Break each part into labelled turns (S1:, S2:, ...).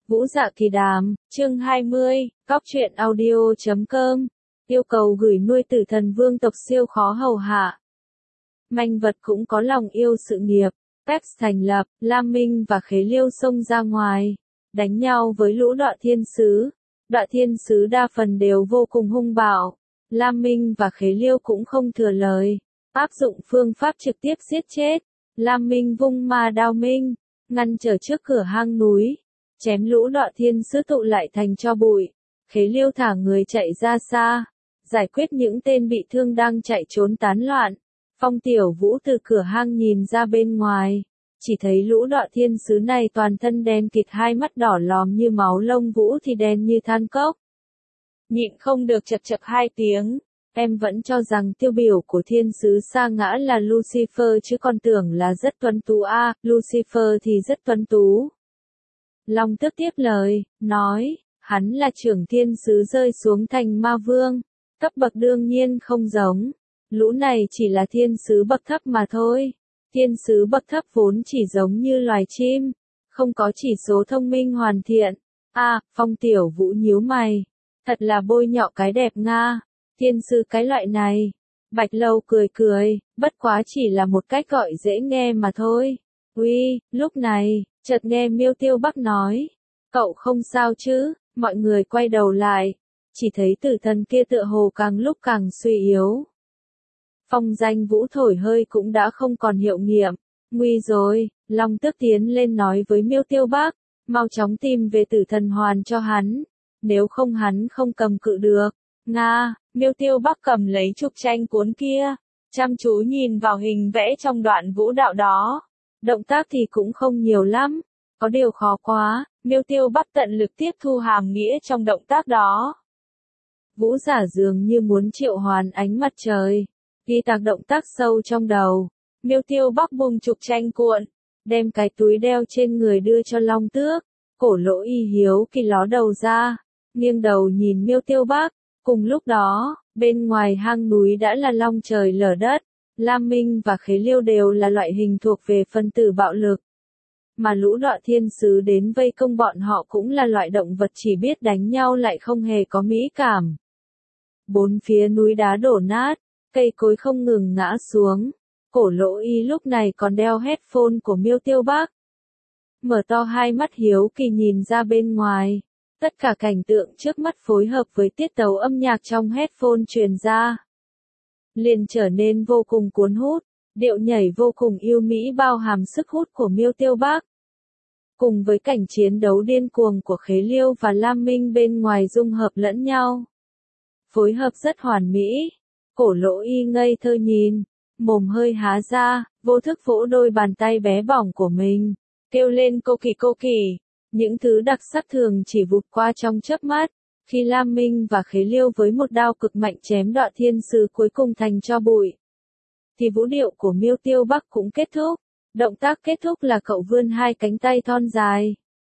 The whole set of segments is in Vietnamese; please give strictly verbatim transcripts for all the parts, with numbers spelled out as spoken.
S1: Vũ Dạ Kỳ Đàm, chương hai mươi, Góc truyện audio chấm com, yêu cầu gửi nuôi tử thần vương tộc siêu khó hầu hạ. Manh vật cũng có lòng yêu sự nghiệp, Peps thành lập, Lam Minh và Khế Liêu xông ra ngoài, đánh nhau với lũ Đọa Thiên Sứ. Đọa Thiên Sứ đa phần đều vô cùng hung bạo, Lam Minh và Khế Liêu cũng không thừa lời, áp dụng phương pháp trực tiếp giết chết. Lam Minh vung ma đao minh, ngăn trở trước cửa hang núi, chém lũ Đọa Thiên Sứ tụ lại thành tro bụi. Khế Liêu thả người chạy ra xa, giải quyết những tên bị thương đang chạy trốn tán loạn. Phong Tiểu Vũ từ cửa hang nhìn ra bên ngoài, chỉ thấy lũ Đọa Thiên Sứ này toàn thân đen kịt, hai mắt đỏ lòm như máu, lông vũ thì đen như than cốc. Nhịn không được chật chật hai tiếng, em vẫn cho rằng tiêu biểu của thiên sứ sa ngã là Lucifer chứ còn tưởng là rất tuấn tú a, à, Lucifer thì rất tuấn tú. Long Tước tiếp lời, nói, hắn là trưởng thiên sứ rơi xuống thành ma vương, cấp bậc đương nhiên không giống. Lũ này chỉ là thiên sứ bậc thấp mà thôi. Thiên sứ bậc thấp vốn chỉ giống như loài chim, không có chỉ số thông minh hoàn thiện. A, à, Phong Tiểu Vũ nhíu mày, thật là bôi nhọ cái đẹp Nga. Thiên sứ cái loại này. Bạch Lâu cười cười, bất quá chỉ là một cách gọi dễ nghe mà thôi. Uy, lúc này, chợt nghe Miêu Tiêu Bắc nói, cậu không sao chứ? Mọi người quay đầu lại, chỉ thấy tử thần kia tựa hồ càng lúc càng suy yếu. Phong Danh Vũ thổi hơi cũng đã không còn hiệu nghiệm. Nguy rồi, Long Tước tiến lên nói với Miêu Tiêu Bắc, mau chóng tìm về tử thần hoàn cho hắn, nếu không hắn không cầm cự được. Nga, Miêu Tiêu Bắc cầm lấy trục tranh cuốn kia, chăm chú nhìn vào hình vẽ trong đoạn vũ đạo đó. Động tác thì cũng không nhiều lắm, có điều khó quá, Miêu Tiêu Bắc tận lực tiếp thu hàm nghĩa trong động tác đó. Vũ giả dường như muốn triệu hoán ánh mặt trời, ghi tạc động tác sâu trong đầu. Miêu Tiêu Bắc bung trục tranh cuộn, đem cái túi đeo trên người đưa cho Long Tước. Cổ Lỗ Y hiếu kỳ ló đầu ra, nghiêng đầu nhìn Miêu Tiêu Bắc. Cùng lúc đó, bên ngoài hang núi đã là long trời lở đất. Lam Minh và Khế Liêu đều là loại hình thuộc về phân tử bạo lực. Mà lũ Đọa Thiên Sứ đến vây công bọn họ cũng là loại động vật chỉ biết đánh nhau lại không hề có mỹ cảm. Bốn phía núi đá đổ nát, cây cối không ngừng ngã xuống. Cổ Lỗ Y lúc này còn đeo headphone của Miêu Tiêu Bắc. Mở to hai mắt hiếu kỳ nhìn ra bên ngoài. Tất cả cảnh tượng trước mắt phối hợp với tiết tấu âm nhạc trong headphone truyền ra, liền trở nên vô cùng cuốn hút, điệu nhảy vô cùng yêu mỹ bao hàm sức hút của Miêu Tiêu Bắc. Cùng với cảnh chiến đấu điên cuồng của Khế Liêu và Lam Minh bên ngoài dung hợp lẫn nhau. Phối hợp rất hoàn mỹ, Cổ Lỗ Y ngây thơ nhìn, mồm hơi há ra, vô thức vỗ đôi bàn tay bé bỏng của mình, kêu lên cô kỳ cô kỳ. Những thứ đặc sắc thường chỉ vụt qua trong chớp mắt, khi Lam Minh và Khế Liêu với một đao cực mạnh chém Đọa Thiên Sứ cuối cùng thành tro bụi, thì vũ điệu của Miêu Tiêu Bắc cũng kết thúc. Động tác kết thúc là cậu vươn hai cánh tay thon dài,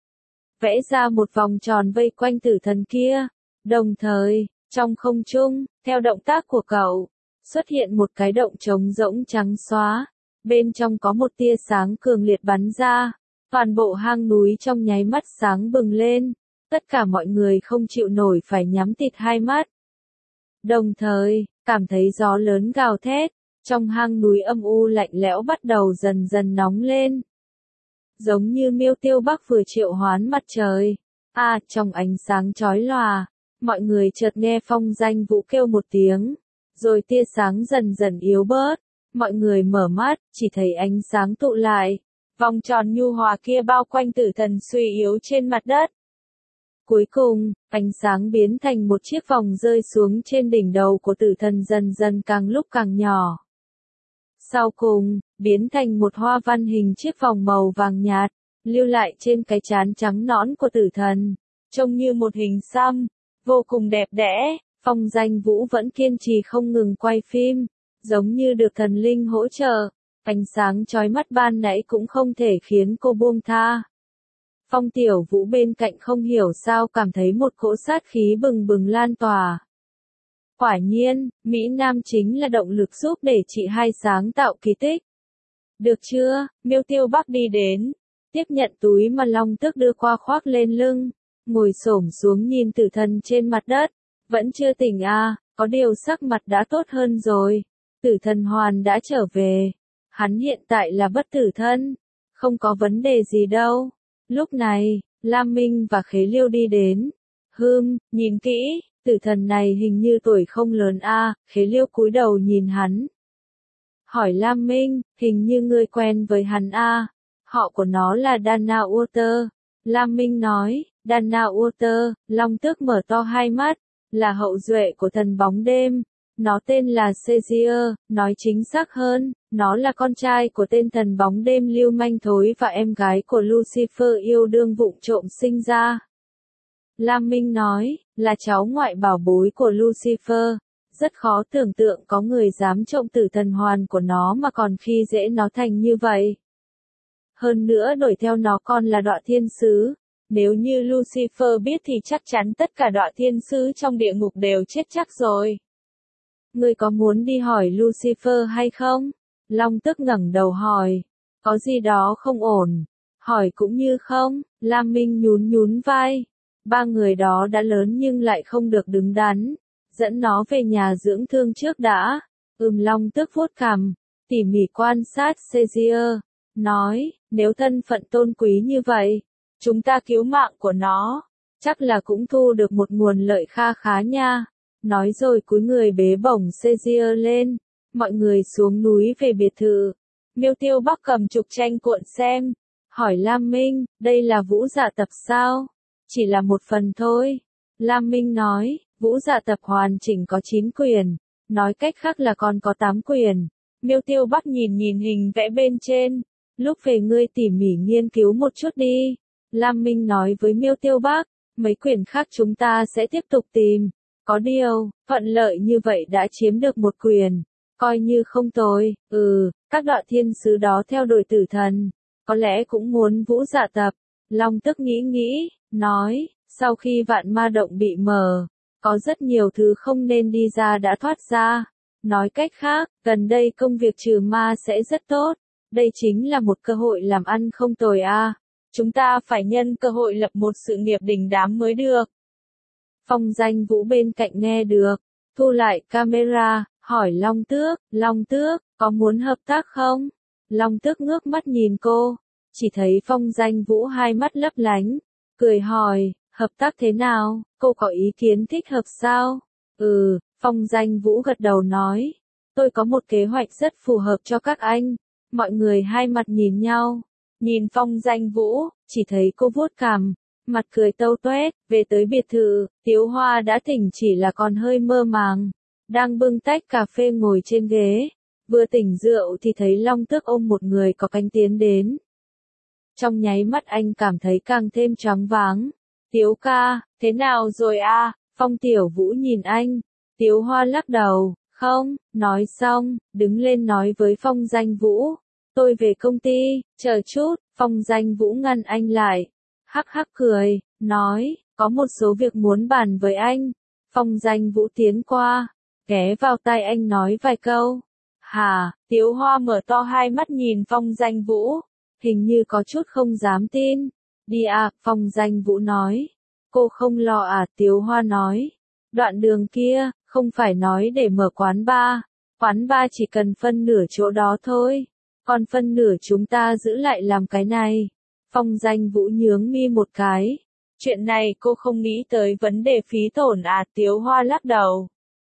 S1: vẽ ra một vòng tròn vây quanh tử thần kia. Đồng thời, trong không trung, theo động tác của cậu, xuất hiện một cái động trống rỗng trắng xóa, bên trong có một tia sáng cường liệt bắn ra. Toàn bộ hang núi trong nháy mắt sáng bừng lên, tất cả mọi người không chịu nổi phải nhắm tịt hai mắt. Đồng thời, cảm thấy gió lớn gào thét, trong hang núi âm u lạnh lẽo bắt đầu dần dần nóng lên. Giống như Miêu Tiêu Bắc vừa triệu hoán mặt trời. À, trong ánh sáng chói lòa, mọi người chợt nghe Phong Danh Vũ kêu một tiếng, rồi tia sáng dần dần yếu bớt. Mọi người mở mắt, chỉ thấy ánh sáng tụ lại. Vòng tròn nhu hòa kia bao quanh tử thần suy yếu trên mặt đất. Cuối cùng, ánh sáng biến thành một chiếc vòng rơi xuống trên đỉnh đầu của tử thần dần dần càng lúc càng nhỏ. Sau cùng, biến thành một hoa văn hình chiếc vòng màu vàng nhạt, lưu lại trên cái trán trắng nõn của tử thần, trông như một hình xăm, vô cùng đẹp đẽ. Phong Danh Vũ vẫn kiên trì không ngừng quay phim, giống như được thần linh hỗ trợ. Ánh sáng chói mắt ban nãy cũng không thể khiến cô buông tha. Phong Tiểu Vũ bên cạnh không hiểu sao cảm thấy một cỗ sát khí bừng bừng lan tỏa. Quả nhiên, Mỹ Nam chính là động lực giúp để chị hai sáng tạo kỳ tích. Được chưa? Miêu Tiêu Bắc đi đến, tiếp nhận túi mà Long Tước đưa qua khoác lên lưng, ngồi xổm xuống nhìn tử thần trên mặt đất, vẫn chưa tỉnh à, có điều sắc mặt đã tốt hơn rồi, tử thần hoàn đã trở về, hắn hiện tại là bất tử thân, không có vấn đề gì đâu. Lúc này, Lam Minh và Khế Liêu đi đến, hừm, nhìn kỹ, tử thần này hình như tuổi không lớn a, à, Khế Liêu cúi đầu nhìn hắn. Hỏi Lam Minh, hình như ngươi quen với hắn a, à. Họ của nó là Dana Water. Lam Minh nói, Dana Water, Long Tước mở to hai mắt, là hậu duệ của thần bóng đêm. Nó tên là Sezier, nói chính xác hơn, nó là con trai của tên thần bóng đêm lưu manh thối và em gái của Lucifer yêu đương vụng trộm sinh ra. Lam Minh nói, là cháu ngoại bảo bối của Lucifer. Rất khó tưởng tượng có người dám trộm tử thần hoàn của nó mà còn khi dễ nó thành như vậy. Hơn nữa đuổi theo nó còn là đọa thiên sứ. Nếu như Lucifer biết thì chắc chắn tất cả đọa thiên sứ trong địa ngục đều chết chắc rồi. Ngươi có muốn đi hỏi Lucifer hay không? Long Tước ngẩng đầu hỏi. Có gì đó không ổn. Hỏi cũng như không. Lam Minh nhún nhún vai. Ba người đó đã lớn nhưng lại không được đứng đắn. Dẫn nó về nhà dưỡng thương trước đã. Ừm, Long Tước vuốt cằm, tỉ mỉ quan sát Sezier, nói, nếu thân phận tôn quý như vậy, chúng ta cứu mạng của nó, chắc là cũng thu được một nguồn lợi kha khá nha. Nói rồi cúi người bế bổng Sezier lên, mọi người xuống núi về biệt thự. Miêu Tiêu Bắc cầm trục tranh cuộn xem, hỏi Lam Minh, đây là Vũ Dạ Tập sao? Chỉ là một phần thôi. Lam Minh nói, Vũ Dạ Tập hoàn chỉnh có chín quyển, nói cách khác là còn có tám quyển. Miêu Tiêu Bắc nhìn nhìn hình vẽ bên trên, lúc về ngươi tỉ mỉ nghiên cứu một chút đi. Lam Minh nói với Miêu Tiêu Bắc, mấy quyển khác chúng ta sẽ tiếp tục tìm. Có điều, thuận lợi như vậy đã chiếm được một quyển, coi như không tồi. Ừ, các đọa thiên sứ đó theo đuổi tử thần, có lẽ cũng muốn Vũ Dạ Tập. Long Tước nghĩ nghĩ, nói, sau khi vạn ma động bị mở, có rất nhiều thứ không nên đi ra đã thoát ra. Nói cách khác, gần đây công việc trừ ma sẽ rất tốt. Đây chính là một cơ hội làm ăn không tồi a. À. Chúng ta phải nhân cơ hội lập một sự nghiệp đình đám mới được. Phong Danh Vũ bên cạnh nghe được, thu lại camera, hỏi Long Tước, Long Tước, có muốn hợp tác không? Long Tước ngước mắt nhìn cô, chỉ thấy Phong Danh Vũ hai mắt lấp lánh, cười hỏi, hợp tác thế nào, cô có ý kiến thích hợp sao? Ừ, Phong Danh Vũ gật đầu nói, tôi có một kế hoạch rất phù hợp cho các anh. Mọi người hai mặt nhìn nhau, nhìn Phong Danh Vũ, chỉ thấy cô vuốt cằm, mặt cười tâu toét. Về tới biệt thự, Tiếu Hoa đã tỉnh chỉ là còn hơi mơ màng, đang bưng tách cà phê ngồi trên ghế, vừa tỉnh rượu thì thấy Long Tước ôm một người có cánh tiến đến. Trong nháy mắt anh cảm thấy càng thêm choáng váng. Tiếu ca, thế nào rồi a? À? Phong Tiểu Vũ nhìn anh, Tiếu Hoa lắc đầu, không, nói xong, đứng lên nói với Phong Danh Vũ, tôi về công ty, chờ chút. Phong Danh Vũ ngăn anh lại, hắc hắc cười, nói, có một số việc muốn bàn với anh. Phong Danh Vũ tiến qua, ghé vào tai anh nói vài câu. Hả? Tiếu Hoa mở to hai mắt nhìn Phong Danh Vũ, hình như có chút không dám tin. Đi à, Phong Danh Vũ nói. Cô không lo à, Tiếu Hoa nói. Đoạn đường kia, không phải nói để mở quán bar. Quán bar chỉ cần phân nửa chỗ đó thôi. Còn phân nửa chúng ta giữ lại làm cái này. Phong Danh Vũ nhướng mi một cái. Chuyện này cô không nghĩ tới vấn đề phí tổn à, Tiếu Hoa lắc đầu.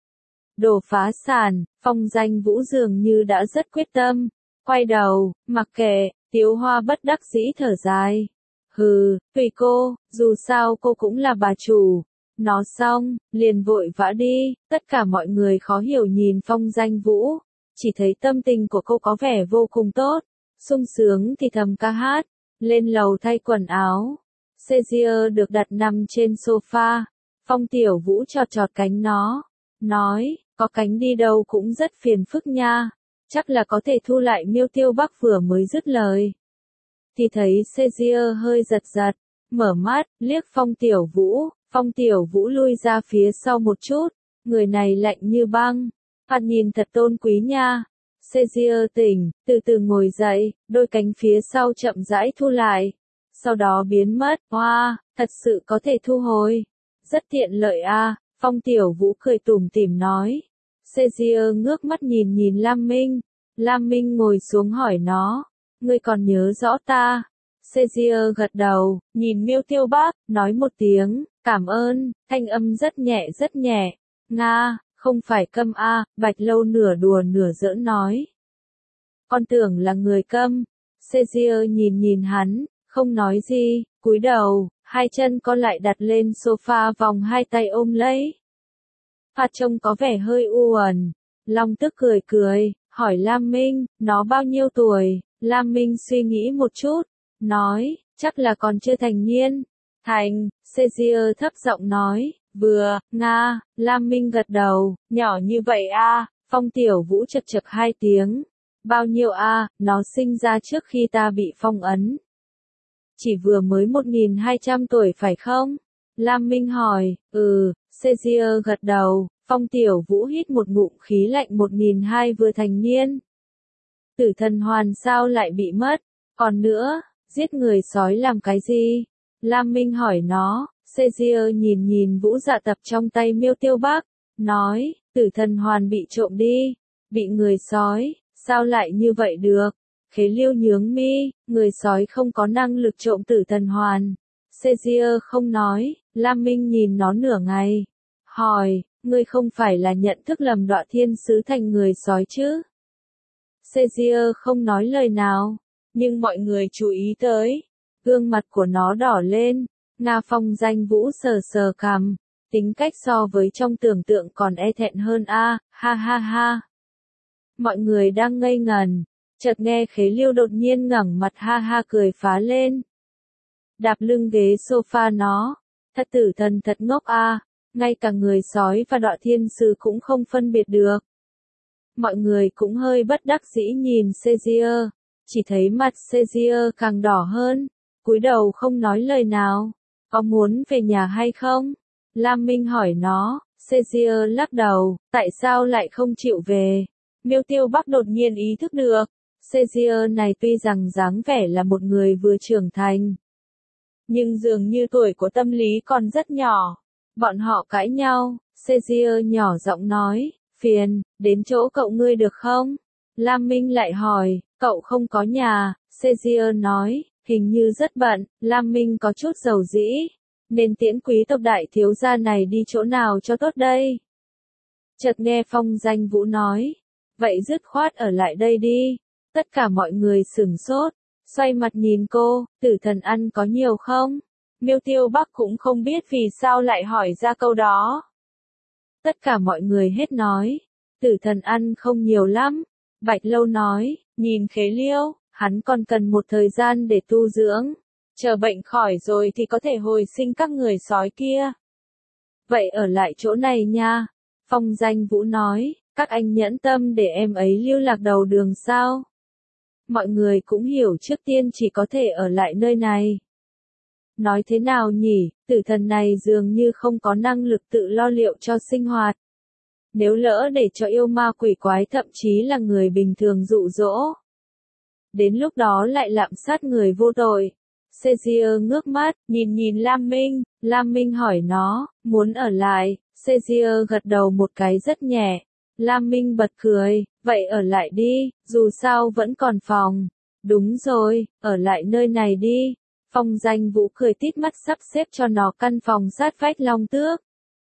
S1: Đồ phá sản, Phong Danh Vũ dường như đã rất quyết tâm. Quay đầu, mặc kệ, Tiếu Hoa bất đắc dĩ thở dài. Hừ, tùy cô, dù sao cô cũng là bà chủ. Nói xong, liền vội vã đi, tất cả mọi người khó hiểu nhìn Phong Danh Vũ. Chỉ thấy tâm tình của cô có vẻ vô cùng tốt, sung sướng thì thầm ca hát, lên lầu thay quần áo. Sezier được đặt nằm trên sofa, Phong Tiểu Vũ chọt chọt cánh nó, nói, có cánh đi đâu cũng rất phiền phức nha, chắc là có thể thu lại. Miêu Tiêu Bắc vừa mới dứt lời, thì thấy Sezier hơi giật giật, mở mắt, liếc Phong Tiểu Vũ, Phong Tiểu Vũ lui ra phía sau một chút, người này lạnh như băng. Thoạt nhìn thật tôn quý nha. Sezier tỉnh, từ từ ngồi dậy, đôi cánh phía sau chậm rãi thu lại. sau đó biến mất. Hoa, wow, thật sự có thể thu hồi. Rất tiện lợi a. Phong Tiểu Vũ cười tủm tỉm nói. Caesar ngước mắt nhìn nhìn Lam Minh. Lam Minh ngồi xuống hỏi nó. Ngươi còn nhớ rõ ta? Caesar gật đầu, nhìn Miêu Tiêu Bác, nói một tiếng, cảm ơn, thanh âm rất nhẹ rất nhẹ. Nga, không phải câm a. Bạch Lâu nửa đùa nửa giỡn nói. Con tưởng là người câm. Caesar nhìn nhìn hắn, không nói gì, cúi đầu, hai chân co lại đặt lên sofa vòng hai tay ôm lấy. Phát trông có vẻ hơi u uẩn. Long Tức cười cười, hỏi Lam Minh, nó bao nhiêu tuổi? Lam Minh suy nghĩ một chút, nói, chắc là còn chưa thành niên. Thành, Caesar thấp giọng nói, vừa, Nga. Lam Minh gật đầu, nhỏ như vậy a. Phong Tiểu Vũ chật chật hai tiếng. Bao nhiêu a? Nó sinh ra trước khi ta bị phong ấn. Chỉ vừa mới một nghìn hai trăm tuổi phải không? Lam Minh hỏi, ừ. Caesar gật đầu. Phong Tiểu Vũ hít một ngụm khí lạnh một nghìn hai vừa thành niên. Tử thần hoàn sao lại bị mất? Còn nữa, giết người sói làm cái gì? Lam Minh hỏi nó. Caesar nhìn nhìn vũ dạ tập trong tay Miêu Tiêu Bác, nói, tử thần hoàn bị trộm đi. Bị người sói, sao lại như vậy được? Khế Liêu nhướng mi, người sói không có năng lực trộm tử thần hoàn. Caesar không nói. Lam Minh nhìn nó nửa ngày. Hỏi, ngươi không phải là nhận thức lầm Đọa Thiên Sứ thành người sói chứ? Caesar không nói lời nào, nhưng mọi người chú ý tới. Gương mặt của nó đỏ lên. Nga Phong Danh Vũ sờ sờ cằm. Tính cách so với trong tưởng tượng còn e thẹn hơn a. Ha ha ha. Mọi người đang ngây ngần. Chợt nghe Khế Liêu đột nhiên ngẩng mặt ha ha cười phá lên. Đạp lưng ghế sofa nó. Thật tử thần thật ngốc a. Ngay cả người sói và Đọa Thiên Sứ cũng không phân biệt được. Mọi người cũng hơi bất đắc dĩ nhìn Caesar. Chỉ thấy mặt Caesar càng đỏ hơn. Cúi đầu không nói lời nào. Có muốn về nhà hay không? Lam Minh hỏi nó. Caesar lắc đầu. Tại sao lại không chịu về? Miêu Tiêu Bắc đột nhiên ý thức được. Caesar này tuy rằng dáng vẻ là một người vừa trưởng thành, nhưng dường như tuổi của tâm lý còn rất nhỏ. Bọn họ cãi nhau. Caesar nhỏ giọng nói. Phiền, đến chỗ cậu ngươi được không? Lam Minh lại hỏi. Cậu không có nhà. Caesar nói. Hình như rất bận. Lam Minh có chút dầu dĩ. Nên tiễn quý tộc đại thiếu gia này đi chỗ nào cho tốt đây? Chợt nghe Phong Danh Vũ nói. Vậy dứt khoát ở lại đây đi. Tất cả mọi người sửng sốt. Xoay mặt nhìn cô. Tử thần ăn có nhiều không? Miêu Tiêu Bắc cũng không biết vì sao lại hỏi ra câu đó. Tất cả mọi người hết nói. Tử thần ăn không nhiều lắm. Bạch Lâu nói. Nhìn Khế Liêu, hắn còn cần một thời gian để tu dưỡng. Chờ bệnh khỏi rồi thì có thể hồi sinh các người sói kia. Vậy ở lại chỗ này nha. Phong Danh Vũ nói. Các anh nhẫn tâm để em ấy lưu lạc đầu đường sao? Mọi người cũng hiểu trước tiên chỉ có thể ở lại nơi này. Nói thế nào nhỉ, tử thần này dường như không có năng lực tự lo liệu cho sinh hoạt. Nếu lỡ để cho yêu ma quỷ quái thậm chí là người bình thường dụ dỗ, đến lúc đó lại lạm sát người vô tội. Caesar ngước mắt, nhìn nhìn Lam Minh. Lam Minh hỏi nó, muốn ở lại? Caesar gật đầu một cái rất nhẹ. Lam Minh bật cười, vậy ở lại đi, dù sao vẫn còn phòng. Đúng rồi, ở lại nơi này đi. Phong Danh Vũ cười tít mắt sắp xếp cho nó căn phòng sát vách Long Tước.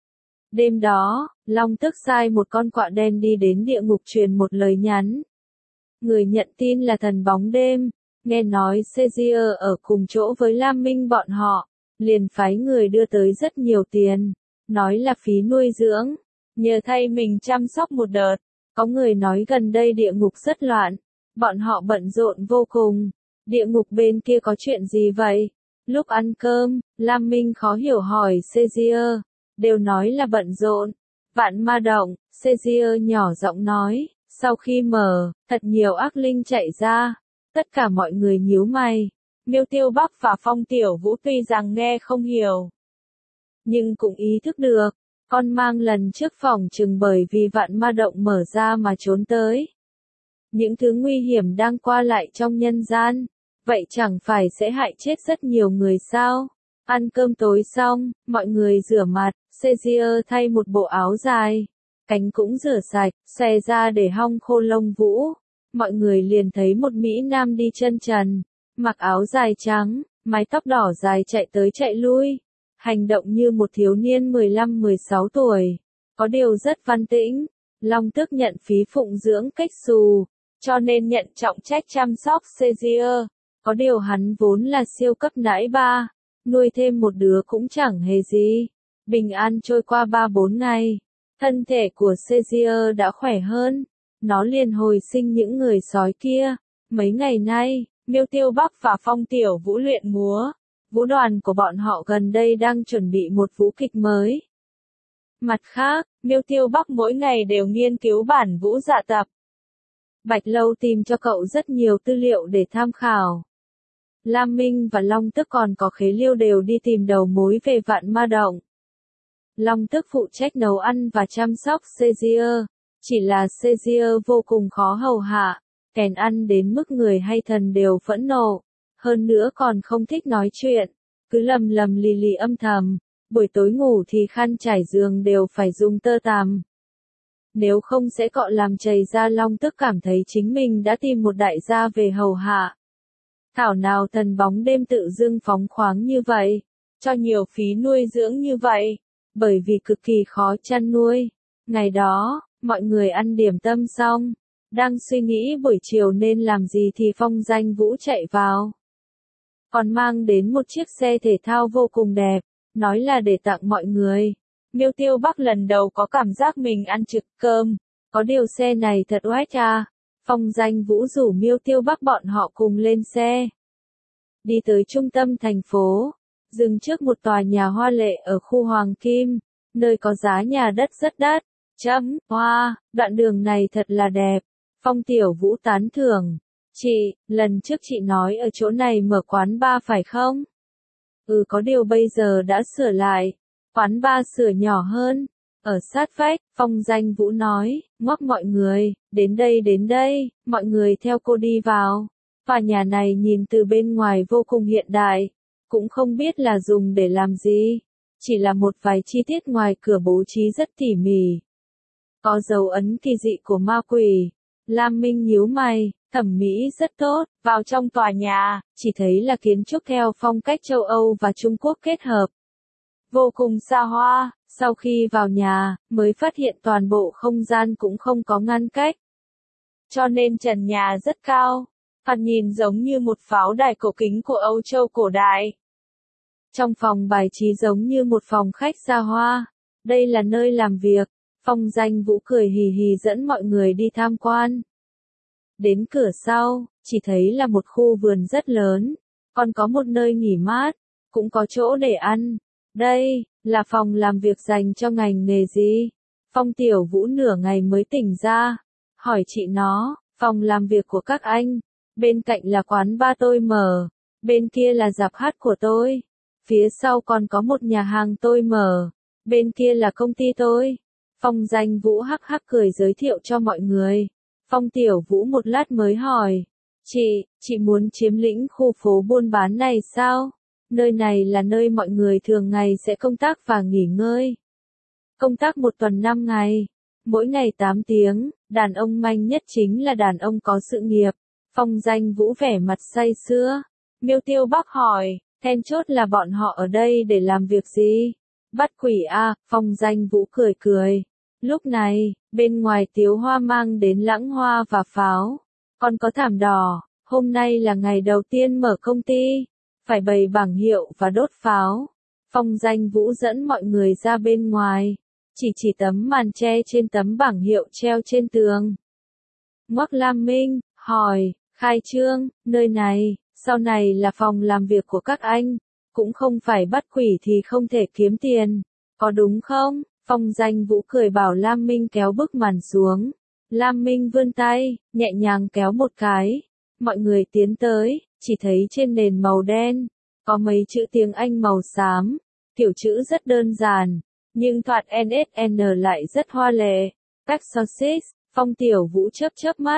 S1: Đêm đó, Long Tước sai một con quạ đen đi đến địa ngục truyền một lời nhắn. Người nhận tin là thần bóng đêm, nghe nói Caesar ở cùng chỗ với Lam Minh bọn họ, liền phái người đưa tới rất nhiều tiền, nói là phí nuôi dưỡng, nhờ thay mình chăm sóc một đợt. Có người nói gần đây địa ngục rất loạn, bọn họ bận rộn vô cùng. Địa ngục bên kia có chuyện gì vậy? Lúc ăn cơm, Lam Minh khó hiểu hỏi Caesar, đều nói là bận rộn. Vạn ma động, Caesar nhỏ giọng nói, sau khi mở, thật nhiều ác linh chạy ra. Tất cả mọi người nhíu mày. Miêu Tiêu Bắc và Phong Tiểu Vũ tuy rằng nghe không hiểu, nhưng cũng ý thức được. Con mang lần trước phòng chừng bởi vì vạn ma động mở ra mà trốn tới. Những thứ nguy hiểm đang qua lại trong nhân gian. vậy chẳng phải sẽ hại chết rất nhiều người sao? Ăn cơm tối xong, mọi người rửa mặt, Caesar thay một bộ áo dài, cánh cũng rửa sạch, xòe ra để hong khô lông vũ. Mọi người liền thấy một Mỹ Nam đi chân trần, mặc áo dài trắng, mái tóc đỏ dài chạy tới chạy lui, hành động như một thiếu niên mười lăm mười sáu tuổi, có điều rất văn tĩnh. Long Tước nhận phí phụng dưỡng cách xù, cho nên nhận trọng trách chăm sóc Caesar, có điều hắn vốn là siêu cấp nãi ba, nuôi thêm một đứa cũng chẳng hề gì. Bình an trôi qua ba bốn ngày, thân thể của Caesar đã khỏe hơn, nó liền hồi sinh những người sói kia. Mấy ngày nay, Miêu Tiêu Bắc và Phong Tiểu Vũ luyện múa, vũ đoàn của bọn họ gần đây đang chuẩn bị một vũ kịch mới. Mặt khác, Miêu Tiêu Bắc mỗi ngày đều nghiên cứu bản vũ dạ tập. Bạch Lâu tìm cho cậu rất nhiều tư liệu để tham khảo. Lam Minh và Long Tước còn có Khế Liêu đều đi tìm đầu mối về Vạn Ma Động. Long Tước phụ trách nấu ăn và chăm sóc Caesar, chỉ là Caesar vô cùng khó hầu hạ, kèn ăn đến mức người hay thần đều phẫn nộ, hơn nữa còn không thích nói chuyện, cứ lầm lầm lì lì âm thầm, buổi tối ngủ thì khăn trải giường đều phải dùng tơ tằm. Nếu không sẽ cọ làm chảy ra. Long Tước cảm thấy chính mình đã tìm một đại gia về hầu hạ. Thảo nào thần bóng đêm tự dưng phóng khoáng như vậy, cho nhiều phí nuôi dưỡng như vậy, bởi vì cực kỳ khó chăn nuôi. Ngày đó, mọi người ăn điểm tâm xong, đang suy nghĩ buổi chiều nên làm gì thì Phong Danh Vũ chạy vào. Còn mang đến một chiếc xe thể thao vô cùng đẹp, nói là để tặng mọi người. Miêu Tiêu Bắc lần đầu có cảm giác mình ăn trực cơm, có điều xe này thật oách à. Phong Danh Vũ rủ Miêu Tiêu Bắc bọn họ cùng lên xe. Đi tới trung tâm thành phố, dừng trước một tòa nhà hoa lệ ở khu Hoàng Kim, nơi có giá nhà đất rất đắt. Chấm, hoa, đoạn đường này thật là đẹp. Phong Tiểu Vũ tán thưởng. Chị, lần trước chị nói ở chỗ này mở quán bar phải không? Ừ, có điều bây giờ đã sửa lại. Quán bar sửa nhỏ hơn. Ở sát vách, Phong Danh Vũ nói, ngoắc mọi người, đến đây đến đây, mọi người theo cô đi vào. Tòa nhà này nhìn từ bên ngoài vô cùng hiện đại, cũng không biết là dùng để làm gì. Chỉ là một vài chi tiết ngoài cửa bố trí rất tỉ mỉ. Có dấu ấn kỳ dị của ma quỷ. Lam Minh nhíu mày, thẩm mỹ rất tốt. Vào trong tòa nhà, chỉ thấy là kiến trúc theo phong cách châu Âu và Trung Quốc kết hợp. Vô cùng xa hoa. Sau khi vào nhà, mới phát hiện toàn bộ không gian cũng không có ngăn cách. Cho nên trần nhà rất cao, thoạt nhìn giống như một pháo đài cổ kính của Âu Châu cổ đại. Trong phòng bài trí giống như một phòng khách xa hoa. Đây là nơi làm việc. Phong Danh Vũ cười hì hì dẫn mọi người đi tham quan. Đến cửa sau, chỉ thấy là một khu vườn rất lớn, còn có một nơi nghỉ mát, cũng có chỗ để ăn. Đây, là phòng làm việc dành cho ngành nghề gì? Phong Tiểu Vũ nửa ngày mới tỉnh ra, hỏi chị nó, phòng làm việc của các anh, bên cạnh là quán bar tôi mở, bên kia là rạp hát của tôi, phía sau còn có một nhà hàng tôi mở, bên kia là công ty tôi. Phong Danh Vũ hắc hắc cười giới thiệu cho mọi người. Phong Tiểu Vũ một lát mới hỏi, chị, chị muốn chiếm lĩnh khu phố buôn bán này sao? Nơi này là nơi mọi người thường ngày sẽ công tác và nghỉ ngơi. Công tác một tuần năm ngày, mỗi ngày tám tiếng, đàn ông manh nhất chính là đàn ông có sự nghiệp. Phong Danh Vũ vẻ mặt say sưa. Miêu Tiêu Bắc hỏi, then chốt là bọn họ ở đây để làm việc gì? Bắt quỷ à? Phong Danh Vũ cười cười. Lúc này, bên ngoài Tiếu Hoa mang đến lãng hoa và pháo, còn có thảm đỏ. Hôm nay là ngày đầu tiên mở công ty, phải bày bảng hiệu và đốt pháo. Phong Danh Vũ dẫn mọi người ra bên ngoài, chỉ chỉ tấm màn che trên tấm bảng hiệu treo trên tường. Ngoắc Lam Minh, hỏi, khai trương, nơi này, sau này là phòng làm việc của các anh, cũng không phải bắt quỷ thì không thể kiếm tiền, có đúng không? Phong Danh Vũ cười bảo Lam Minh kéo bức màn xuống. Lam Minh vươn tay, nhẹ nhàng kéo một cái. Mọi người tiến tới, chỉ thấy trên nền màu đen, có mấy chữ tiếng Anh màu xám, kiểu chữ rất đơn giản, nhưng thoạt en ét en lại rất hoa lệ. Exorcist. Phong Tiểu Vũ chớp chớp mắt,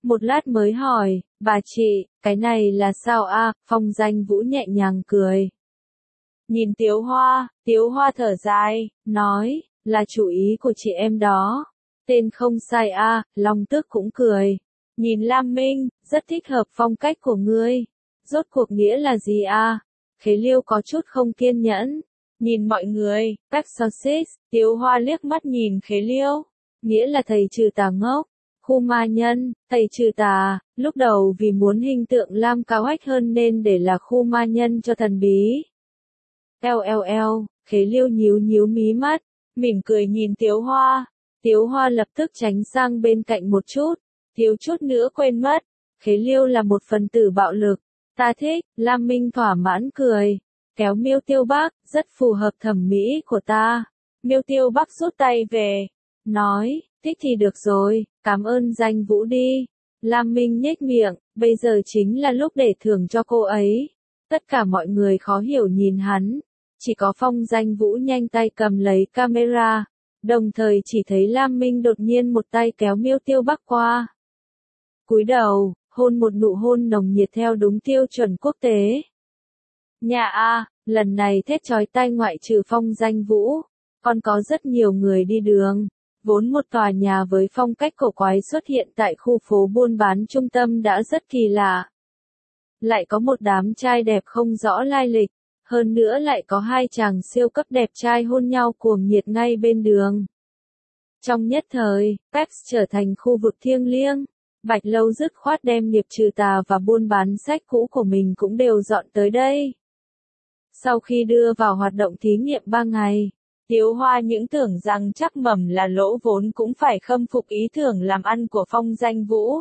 S1: Một lát mới hỏi, bà chị, cái này là sao a? Phong Danh Vũ nhẹ nhàng cười. Nhìn Tiếu Hoa, Tiếu Hoa thở dài, nói, là chủ ý của chị em đó. Tên không sai a, Long Tước cũng cười. Nhìn Lam Minh, rất thích hợp phong cách của ngươi. Rốt cuộc nghĩa là gì a? Khế Liêu có chút không kiên nhẫn. Nhìn mọi người, Exorcist, Tiếu Hoa liếc mắt nhìn Khế Liêu. Nghĩa là thầy trừ tà ngốc. Khu ma nhân, thầy trừ tà, lúc đầu vì muốn hình tượng Lam cao hách hơn nên để là khu ma nhân cho thần bí. Eo eo eo, Khế Liêu nhíu nhíu mí mắt, mỉm cười nhìn Tiếu Hoa. Tiếu Hoa lập tức tránh sang bên cạnh một chút, thiếu chút nữa quên mất. Khế Liêu là một phần tử bạo lực. Ta thích, Lam Minh thỏa mãn cười. Kéo Miêu Tiêu Bắc, rất phù hợp thẩm mỹ của ta. Miêu Tiêu Bắc rút tay về. Nói, thích thì được rồi, cảm ơn Danh Vũ đi. Lam Minh nhếch miệng, bây giờ chính là lúc để thưởng cho cô ấy. Tất cả mọi người khó hiểu nhìn hắn. Chỉ có Phong Danh Vũ nhanh tay cầm lấy camera. Đồng thời chỉ thấy Lam Minh đột nhiên một tay kéo Miêu Tiêu Bắc qua. Cúi đầu, hôn một nụ hôn nồng nhiệt theo đúng tiêu chuẩn quốc tế. Nhà A, lần này thét chói tai ngoại trừ Phong Danh Vũ. Còn có rất nhiều người đi đường. Vốn một tòa nhà với phong cách cổ quái xuất hiện tại khu phố buôn bán trung tâm đã rất kỳ lạ. Lại có một đám trai đẹp không rõ lai lịch. Hơn nữa lại có hai chàng siêu cấp đẹp trai hôn nhau cuồng nhiệt ngay bên đường. Trong nhất thời, Pex trở thành khu vực thiêng liêng. Bạch Lâu dứt khoát đem nghiệp trừ tà và buôn bán sách cũ của mình cũng đều dọn tới đây. Sau khi đưa vào hoạt động thí nghiệm ba ngày, Tiếu Hoa những tưởng rằng chắc mầm là lỗ vốn cũng phải khâm phục ý tưởng làm ăn của Phong Danh Vũ.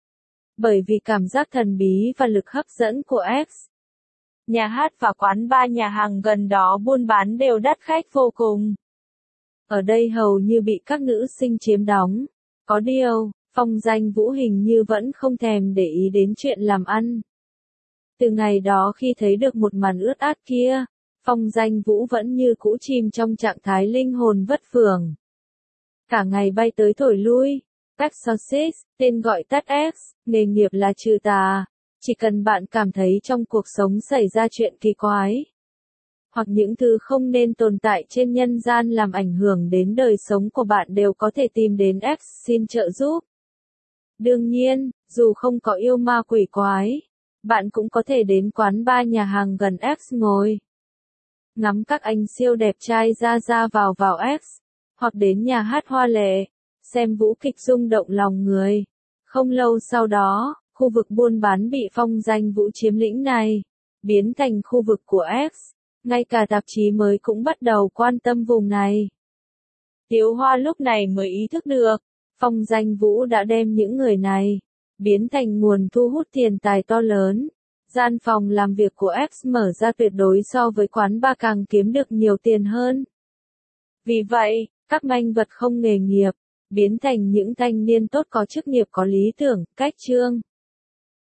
S1: Bởi vì cảm giác thần bí và lực hấp dẫn của X. Nhà hát và quán bar nhà hàng gần đó buôn bán đều đắt khách vô cùng. Ở đây hầu như bị các nữ sinh chiếm đóng. Có điều, Phong Danh Vũ hình như vẫn không thèm để ý đến chuyện làm ăn. Từ ngày đó khi thấy được một màn ướt át kia, Phong Danh Vũ vẫn như cũ chìm trong trạng thái linh hồn vất phưởng. Cả ngày bay tới thổi lui. Exorcist, tên gọi tắt X, nghề nghiệp là trừ tà. Chỉ cần bạn cảm thấy trong cuộc sống xảy ra chuyện kỳ quái, hoặc những thứ không nên tồn tại trên nhân gian làm ảnh hưởng đến đời sống của bạn đều có thể tìm đến X xin trợ giúp. Đương nhiên, dù không có yêu ma quỷ quái, bạn cũng có thể đến quán bar nhà hàng gần X ngồi. Ngắm các anh siêu đẹp trai ra ra vào vào X, hoặc đến nhà hát hoa lệ, xem vũ kịch rung động lòng người. Không lâu sau đó, khu vực buôn bán bị Phong Danh Vũ chiếm lĩnh này, biến thành khu vực của X. Ngay cả tạp chí mới cũng bắt đầu quan tâm vùng này. Tiếu Hoa lúc này mới ý thức được, Phong Danh Vũ đã đem những người này, biến thành nguồn thu hút tiền tài to lớn. Gian phòng làm việc của X mở ra tuyệt đối so với quán bar càng kiếm được nhiều tiền hơn. Vì vậy, các manh vật không nghề nghiệp, biến thành những thanh niên tốt có chức nghiệp có lý tưởng, cách chương.